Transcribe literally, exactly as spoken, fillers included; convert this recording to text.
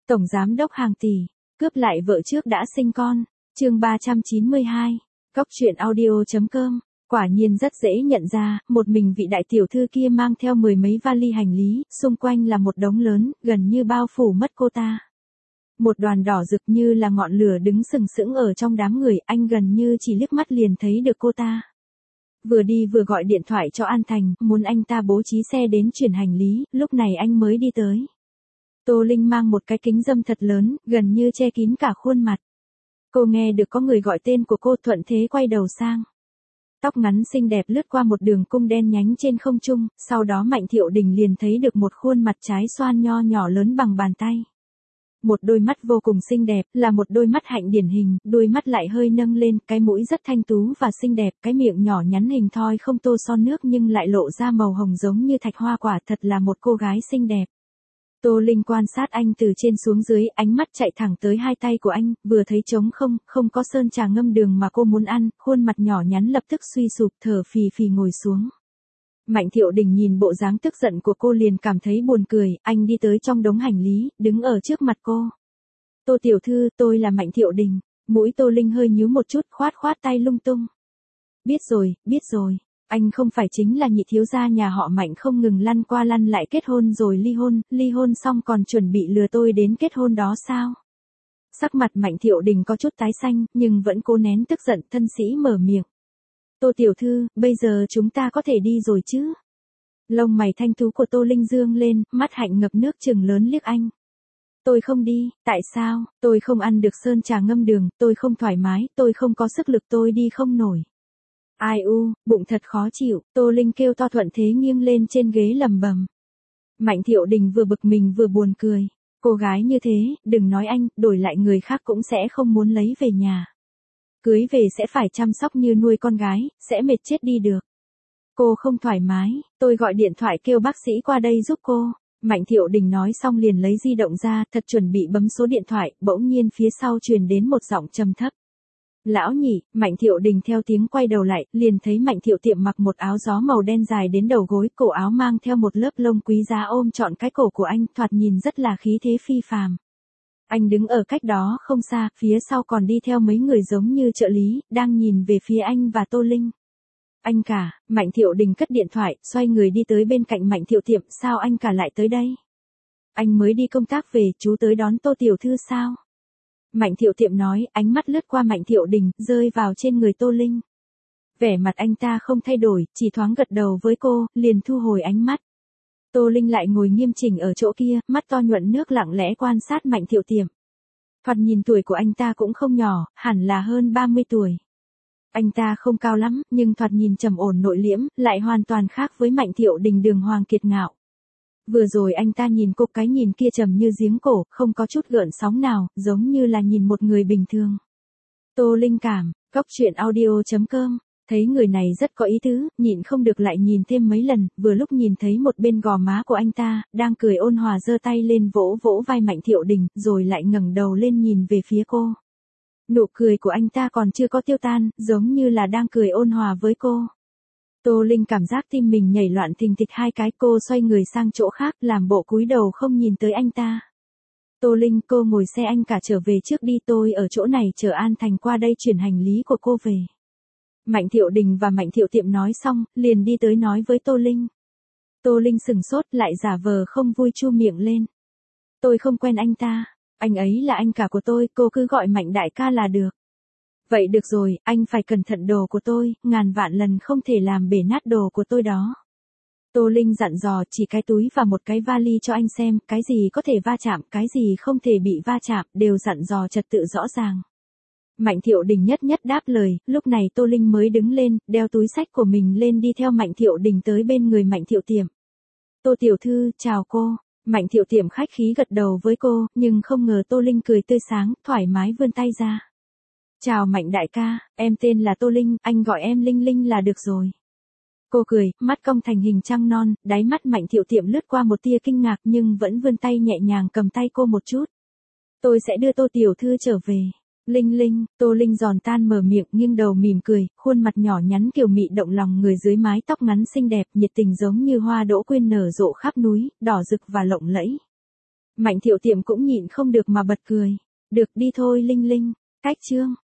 Tổng giám đốc hàng tỷ, cướp lại vợ trước đã sinh con. Chương ba trăm chín mươi hai. Cóc truyện audio chấm com. Quả nhiên rất dễ nhận ra, một mình vị đại tiểu thư kia mang theo mười mấy vali hành lý, xung quanh là một đống lớn, gần như bao phủ mất cô ta. Một đoàn đỏ rực như là ngọn lửa đứng sừng sững ở trong đám người, anh gần như chỉ liếc mắt liền thấy được cô ta. Vừa đi vừa gọi điện thoại cho An Thành, muốn anh ta bố trí xe đến chuyển hành lý, lúc này anh mới đi tới. Tô Linh mang một cái kính râm thật lớn, gần như che kín cả khuôn mặt. Cô nghe được có người gọi tên của cô, thuận thế quay đầu sang. Tóc ngắn xinh đẹp lướt qua một đường cung đen nhánh trên không trung, sau đó Mạnh Thiệu Đình liền thấy được một khuôn mặt trái xoan nho nhỏ lớn bằng bàn tay. Một đôi mắt vô cùng xinh đẹp, là một đôi mắt hạnh điển hình, đôi mắt lại hơi nâng lên, cái mũi rất thanh tú và xinh đẹp, cái miệng nhỏ nhắn hình thoi không tô son nước nhưng lại lộ ra màu hồng giống như thạch hoa quả, thật là một cô gái xinh đẹp. Tô Linh quan sát anh từ trên xuống dưới, ánh mắt chạy thẳng tới hai tay của anh, vừa thấy trống không, không có sơn trà ngâm đường mà cô muốn ăn, khuôn mặt nhỏ nhắn lập tức suy sụp, thở phì phì ngồi xuống. Mạnh Thiệu Đình nhìn bộ dáng tức giận của cô liền cảm thấy buồn cười, anh đi tới trong đống hành lý, đứng ở trước mặt cô. Tô tiểu thư, tôi là Mạnh Thiệu Đình. Mũi Tô Linh hơi nhíu một chút, khoát khoát tay lung tung. Biết rồi, biết rồi. Anh không phải chính là nhị thiếu gia nhà họ Mạnh không ngừng lăn qua lăn lại kết hôn rồi ly hôn, ly hôn xong còn chuẩn bị lừa tôi đến kết hôn đó sao? Sắc mặt Mạnh Thiệu Đình có chút tái xanh, nhưng vẫn cố nén tức giận, thân sĩ mở miệng. Tô tiểu thư, bây giờ chúng ta có thể đi rồi chứ? Lông mày thanh tú của Tô Linh dương lên, mắt hạnh ngập nước trừng lớn liếc anh. Tôi không đi, tại sao? Tôi không ăn được sơn trà ngâm đường, tôi không thoải mái, tôi không có sức lực, tôi đi không nổi. Ai u, bụng thật khó chịu, Tô Linh kêu to thuận thế nghiêng lên trên ghế lầm bầm. Mạnh Thiệu Đình vừa bực mình vừa buồn cười. Cô gái như thế, đừng nói anh, đổi lại người khác cũng sẽ không muốn lấy về nhà. Cưới về sẽ phải chăm sóc như nuôi con gái, sẽ mệt chết đi được. Cô không thoải mái, tôi gọi điện thoại kêu bác sĩ qua đây giúp cô. Mạnh Thiệu Đình nói xong liền lấy di động ra, thật chuẩn bị bấm số điện thoại, bỗng nhiên phía sau truyền đến một giọng trầm thấp. Lão nhị, Mạnh Thiệu Đình theo tiếng quay đầu lại, liền thấy Mạnh Thiệu Tiệm mặc một áo gió màu đen dài đến đầu gối, cổ áo mang theo một lớp lông quý giá ôm trọn cái cổ của anh, thoạt nhìn rất là khí thế phi phàm. Anh đứng ở cách đó không xa, phía sau còn đi theo mấy người giống như trợ lý, đang nhìn về phía anh và Tô Linh. Anh cả, Mạnh Thiệu Đình cất điện thoại, xoay người đi tới bên cạnh Mạnh Thiệu Tiệm, sao anh cả lại tới đây? Anh mới đi công tác về, chú tới đón Tô tiểu thư sao? Mạnh Thiệu Tiệm nói, ánh mắt lướt qua Mạnh Thiệu Đình, rơi vào trên người Tô Linh. Vẻ mặt anh ta không thay đổi, chỉ thoáng gật đầu với cô, liền thu hồi ánh mắt. Tô Linh lại ngồi nghiêm chỉnh ở chỗ kia, mắt to nhuận nước lặng lẽ quan sát Mạnh Thiệu Tiệm. Thoạt nhìn tuổi của anh ta cũng không nhỏ, hẳn là hơn ba mươi tuổi. Anh ta không cao lắm, nhưng thoạt nhìn trầm ổn nội liễm, lại hoàn toàn khác với Mạnh Thiệu Đình đường hoàng kiệt ngạo. Vừa rồi anh ta nhìn cô, cái nhìn kia trầm như giếng cổ, không có chút gợn sóng nào, giống như là nhìn một người bình thường. Tô Linh cảm, cóc truyện audio chấm com, thấy người này rất có ý tứ, nhịn không được lại nhìn thêm mấy lần, vừa lúc nhìn thấy một bên gò má của anh ta, đang cười ôn hòa giơ tay lên vỗ vỗ vai Mạnh Thiệu Đình, rồi lại ngẩng đầu lên nhìn về phía cô. Nụ cười của anh ta còn chưa có tiêu tan, giống như là đang cười ôn hòa với cô. Tô Linh cảm giác tim mình nhảy loạn thình thịch hai cái, cô xoay người sang chỗ khác, làm bộ cúi đầu không nhìn tới anh ta. Tô Linh, cô ngồi xe anh cả trở về trước đi, tôi ở chỗ này chờ An Thành qua đây chuyển hành lý của cô về. Mạnh Thiệu Đình và Mạnh Thiệu Tiệm nói xong, liền đi tới nói với Tô Linh. Tô Linh sừng sốt lại giả vờ không vui chu miệng lên. Tôi không quen anh ta, anh ấy là anh cả của tôi, cô cứ gọi Mạnh đại ca là được. Vậy được rồi, anh phải cẩn thận đồ của tôi, ngàn vạn lần không thể làm bể nát đồ của tôi đó. Tô Linh dặn dò, chỉ cái túi và một cái vali cho anh xem, cái gì có thể va chạm, cái gì không thể bị va chạm, đều dặn dò trật tự rõ ràng. Mạnh Thiệu Đình nhất nhất đáp lời, lúc này Tô Linh mới đứng lên, đeo túi xách của mình lên đi theo Mạnh Thiệu Đình tới bên người Mạnh Thiệu Tiệm. Tô tiểu thư, chào cô. Mạnh Thiệu Tiệm khách khí gật đầu với cô, nhưng không ngờ Tô Linh cười tươi sáng, thoải mái vươn tay ra. Chào Mạnh đại ca, em tên là Tô Linh, anh gọi em Linh Linh là được rồi. Cô cười, mắt cong thành hình trăng non, đáy mắt Mạnh Thiệu Tiệm lướt qua một tia kinh ngạc nhưng vẫn vươn tay nhẹ nhàng cầm tay cô một chút. Tôi sẽ đưa Tô tiểu thư trở về. Linh Linh, Tô Linh giòn tan mở miệng nghiêng đầu mỉm cười, khuôn mặt nhỏ nhắn kiều mị động lòng người dưới mái tóc ngắn xinh đẹp, nhiệt tình giống như hoa đỗ quyên nở rộ khắp núi, đỏ rực và lộng lẫy. Mạnh Thiệu Tiệm cũng nhịn không được mà bật cười. Được đi thôi Linh Linh, cách chương.